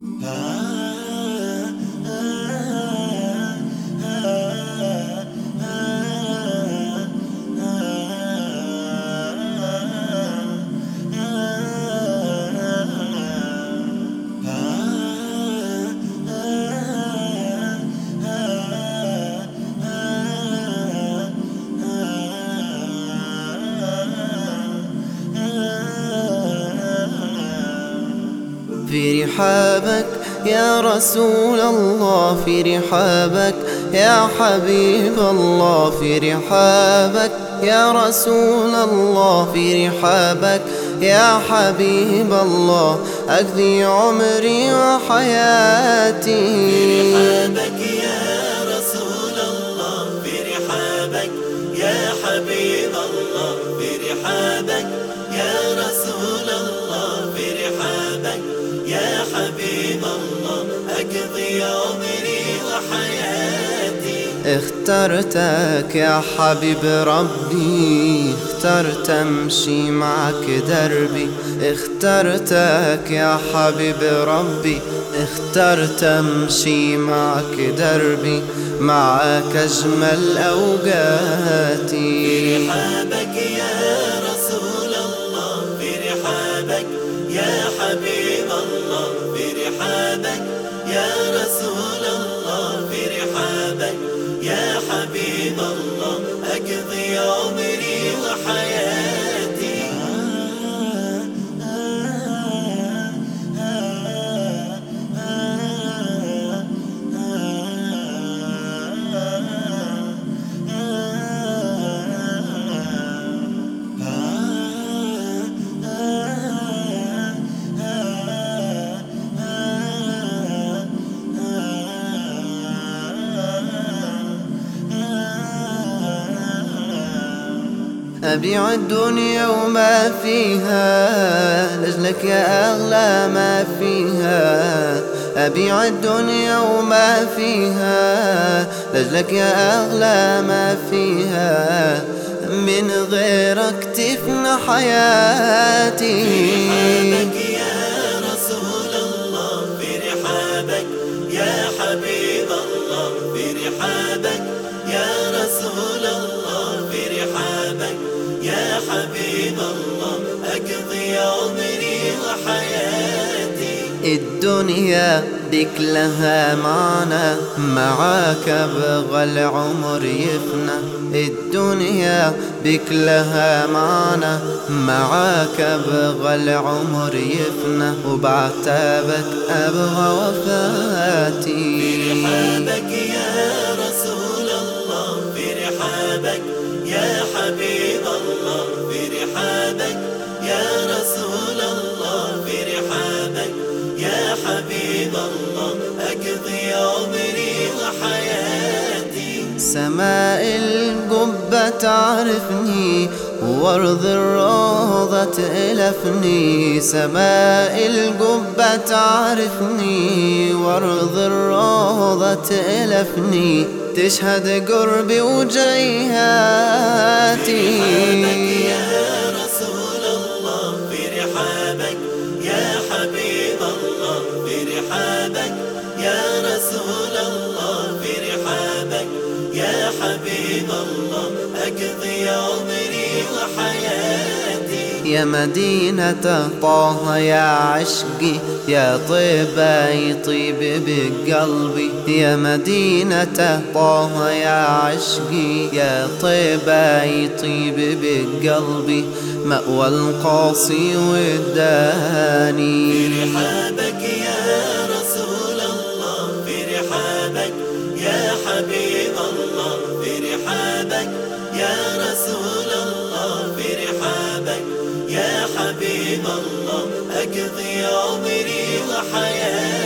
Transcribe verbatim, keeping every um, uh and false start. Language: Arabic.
في رحابك يا رسول الله، في رحابك يا حبيب الله، في رحابك يا رسول الله، في رحابك يا حبيب الله، أقضي عمري وحياتي. في رحابك يا رسول الله، في رحابك يا حبيب الله، في رحابك يا رسول الله، في رحابك يا حبيب الله، أقضي عمري وحياتي. اخترتك يا حبيب ربي، اخترت امشي معك دربي، اخترتك يا حبيب ربي، اخترت امشي معك دربي، معك اجمل اوقاتي. في رحابك يا رسول الله، في رحابك يا حبيب الله، في رحابك يا رسول الله، في رحابك يا حبيب الله، أقضي عمري وحياتي. أبيع الدنيا وما فيها لأجلك يا أغلى ما فيها، أبيع الدنيا وما فيها لأجلك يا أغلى ما فيها، من غيرك تفنى حياتي. في رحابك يا رسول الله، في رحابك يا حبيب الله، في رحابك يا رسول الله، في رحابك يا حبيب الله، أقضي عمري وحياتي. الدنيا بك لها معنى، معاك أبغى العمر يفنى، الدنيا بك لها معنى، معاك أبغى العمر يفنى، وبعتابك أبغى وفاتي. في رحابك يا رسول الله، في رحابك يا حبيب الله، في رحابك يا رسول الله، في رحابك يا حبيب الله، أقضي عمري وحياتي. سماء القبة تعرفني، وارض الروضة تألفني، سماء القبة تعرفني، وارض الروضة تألفني، تشهد قربي وجيهاتي. يا رسول الله، في رحابك يا حبيب الله، في رحابك يا رسول الله، في رحابك يا حبيب الله، أقضي عمري وحياتي. يا مدينة طه يا عشقي، يا طيبة يطيب بقلبي، يا مدينة طه يا عشقي، يا طيبة يطيب بقلبي، مأوى القاصي والداني. في رحابك يا رسول الله، في رحابك يا حبيب الله، في رحابك يا رسول الله، في رحابك يا حبيب الله، أقضي عمري وحياتي.